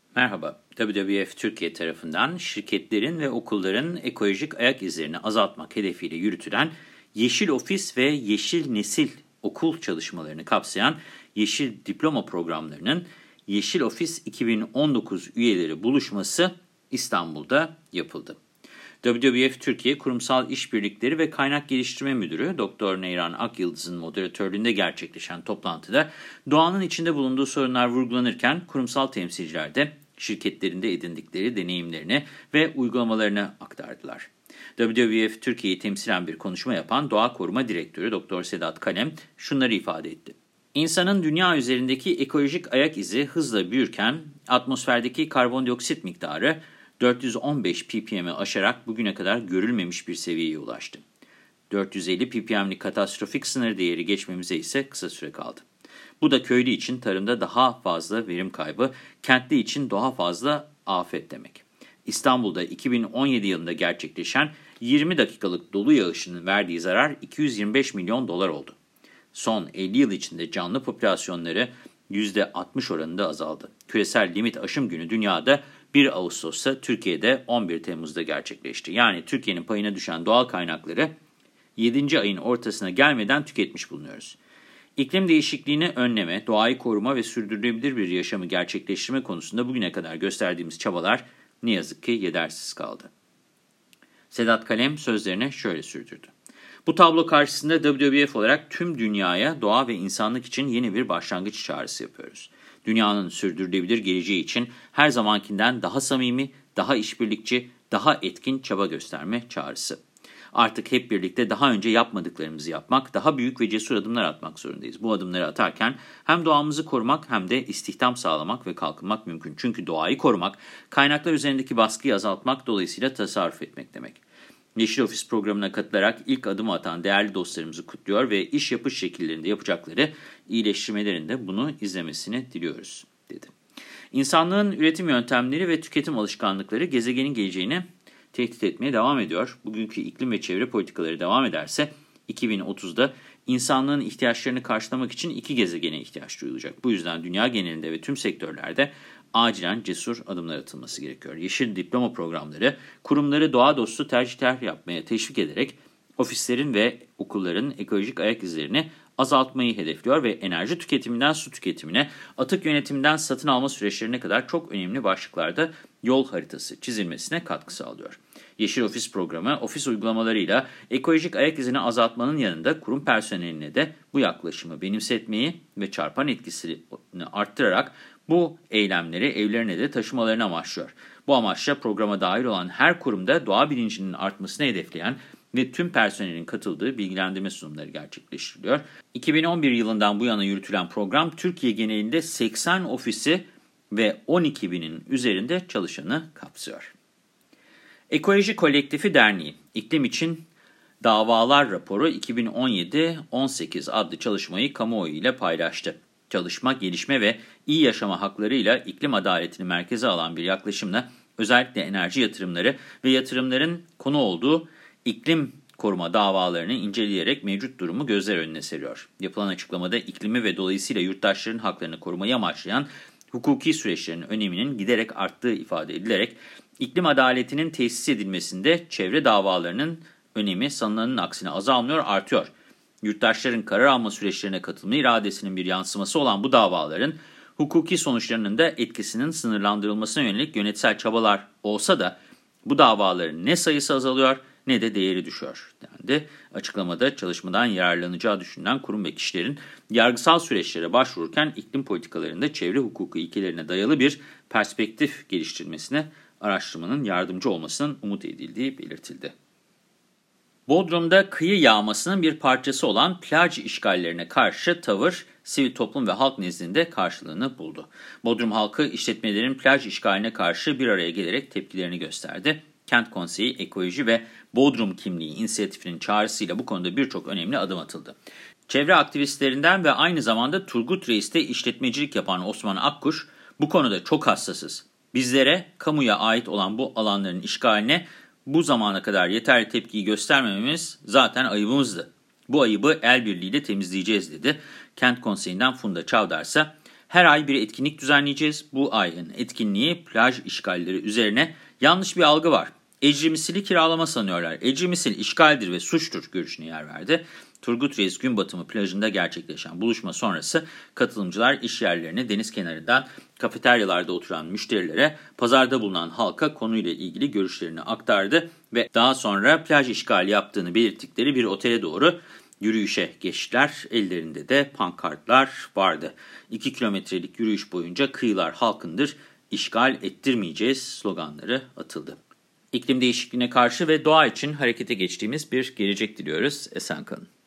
Merhaba, WWF Türkiye tarafından şirketlerin ve okulların ekolojik ayak izlerini azaltmak hedefiyle yürütülen Yeşil Ofis ve Yeşil Nesil okul çalışmalarını kapsayan Yeşil Diploma programlarının Yeşil Ofis 2019 üyeleri buluşması İstanbul'da yapıldı. WWF Türkiye Kurumsal İşbirlikleri ve Kaynak Geliştirme Müdürü Dr. Neyran Akyıldız'ın moderatörlüğünde gerçekleşen toplantıda doğanın içinde bulunduğu sorunlar vurgulanırken kurumsal temsilciler de şirketlerinde edindikleri deneyimlerini ve uygulamalarını aktardılar. WWF Türkiye'yi temsilen bir konuşma yapan Doğa Koruma Direktörü Dr. Sedat Kalem şunları ifade etti. İnsanın dünya üzerindeki ekolojik ayak izi hızla büyürken atmosferdeki karbondioksit miktarı 415 ppm'i aşarak bugüne kadar görülmemiş bir seviyeye ulaştı. 450 ppm'lik katastrofik sınır değeri geçmemize ise kısa süre kaldı. Bu da köylü için tarımda daha fazla verim kaybı, kentli için daha fazla afet demek. İstanbul'da 2017 yılında gerçekleşen 20 dakikalık dolu yağışının verdiği zarar 225 milyon dolar oldu. Son 50 yıl içinde canlı popülasyonları %60 oranında azaldı. Küresel limit aşım günü dünyada 1 Ağustos'ta, Türkiye'de 11 Temmuz'da gerçekleşti. Yani Türkiye'nin payına düşen doğal kaynakları 7. ayın ortasına gelmeden tüketmiş bulunuyoruz. İklim değişikliğini önleme, doğayı koruma ve sürdürülebilir bir yaşamı gerçekleştirme konusunda bugüne kadar gösterdiğimiz çabalar ne yazık ki yetersiz kaldı. Sedat Kalem sözlerine şöyle sürdürdü. Bu tablo karşısında WWF olarak tüm dünyaya doğa ve insanlık için yeni bir başlangıç çağrısı yapıyoruz. Dünyanın sürdürülebilir geleceği için her zamankinden daha samimi, daha işbirlikçi, daha etkin çaba gösterme çağrısı. Artık hep birlikte daha önce yapmadıklarımızı yapmak, daha büyük ve cesur adımlar atmak zorundayız. Bu adımları atarken hem doğamızı korumak hem de istihdam sağlamak ve kalkınmak mümkün. Çünkü doğayı korumak, kaynaklar üzerindeki baskıyı azaltmak, dolayısıyla tasarruf etmek demek. Yeşil Ofis programına katılarak ilk adımı atan değerli dostlarımızı kutluyor ve iş yapış şekillerinde yapacakları iyileştirmelerinde bunu izlemesini diliyoruz, dedi. İnsanlığın üretim yöntemleri ve tüketim alışkanlıkları gezegenin geleceğini tehdit etmeye devam ediyor. Bugünkü iklim ve çevre politikaları devam ederse 2030'da insanlığın ihtiyaçlarını karşılamak için 2 gezegene ihtiyaç duyulacak. Bu yüzden dünya genelinde ve tüm sektörlerde acilen cesur adımlar atılması gerekiyor. Yeşil diploma programları kurumları doğa dostu tercihler yapmaya teşvik ederek ofislerin ve okulların ekolojik ayak izlerini azaltmayı hedefliyor ve enerji tüketiminden su tüketimine, atık yönetiminden satın alma süreçlerine kadar çok önemli başlıklarda yol haritası çizilmesine katkı sağlıyor. Yeşil Ofis programı, ofis uygulamalarıyla ekolojik ayak izini azaltmanın yanında kurum personeline de bu yaklaşımı benimsetmeyi ve çarpan etkisini arttırarak bu eylemleri evlerine de taşımalarını amaçlıyor. Bu amaçla programa dahil olan her kurumda doğa bilincinin artmasını hedefleyen ve tüm personelin katıldığı bilgilendirme sunumları gerçekleştiriliyor. 2011 yılından bu yana yürütülen program Türkiye genelinde 80 ofisi ve 12 binin üzerinde çalışanı kapsıyor. Ekoloji Kolektifi Derneği, İklim İçin Davalar Raporu 2017-18 adlı çalışmayı kamuoyu ile paylaştı. Çalışma, gelişme ve iyi yaşama haklarıyla iklim adaletini merkeze alan bir yaklaşımla özellikle enerji yatırımları ve yatırımların konu olduğu iklim koruma davalarını inceleyerek mevcut durumu gözler önüne seriyor. Yapılan açıklamada iklimi ve dolayısıyla yurttaşların haklarını korumayı amaçlayan hukuki süreçlerin öneminin giderek arttığı ifade edilerek iklim adaletinin tesis edilmesinde çevre davalarının önemi sanılanın aksine azalmıyor, artıyor. Yurttaşların karar alma süreçlerine katılma iradesinin bir yansıması olan bu davaların hukuki sonuçlarının da etkisinin sınırlandırılmasına yönelik yönetsel çabalar olsa da bu davaların ne sayısı azalıyor ne de değeri düşüyor dendi. Açıklamada çalışmadan yararlanacağı düşünülen kurum ve kişilerin yargısal süreçlere başvururken iklim politikalarında çevre hukuku ilkelerine dayalı bir perspektif geliştirmesine araştırmanın yardımcı olmasının umut edildiği belirtildi. Bodrum'da kıyı yağmasının bir parçası olan plaj işgallerine karşı tavır, sivil toplum ve halk nezdinde karşılığını buldu. Bodrum halkı işletmelerin plaj işgaline karşı bir araya gelerek tepkilerini gösterdi. Kent Konseyi Ekoloji ve Bodrum Kimliği inisiyatifinin çağrısıyla bu konuda birçok önemli adım atıldı. Çevre aktivistlerinden ve aynı zamanda Turgut Reis'te işletmecilik yapan Osman Akkuş, bu konuda çok hassasız. Bizlere, kamuya ait olan bu alanların işgaline bu zamana kadar yeterli tepkiyi göstermememiz zaten ayıbımızdı. Bu ayıbı el birliğiyle temizleyeceğiz dedi. Kent Konseyi'nden Funda Çavdar ise Her ay bir etkinlik düzenleyeceğiz. Bu ayın etkinliği plaj işgalleri üzerine yanlış bir algı var. Ecrimisil'i kiralama sanıyorlar. Ecrimisil işgaldir ve suçtur görüşüne yer verdi. Turgut Reis Günbatımı plajında gerçekleşen buluşma sonrası katılımcılar iş yerlerine, deniz kenarından kafeteryalarda oturan müşterilere, pazarda bulunan halka konuyla ilgili görüşlerini aktardı ve daha sonra plaj işgali yaptığını belirttikleri bir otele doğru yürüyüşe geçtiler. Ellerinde de pankartlar vardı. 2 kilometrelik yürüyüş boyunca kıyılar halkındır, işgal ettirmeyeceğiz sloganları atıldı. İklim değişikliğine karşı ve doğa için harekete geçtiğimiz bir gelecek diliyoruz. Esen kalın.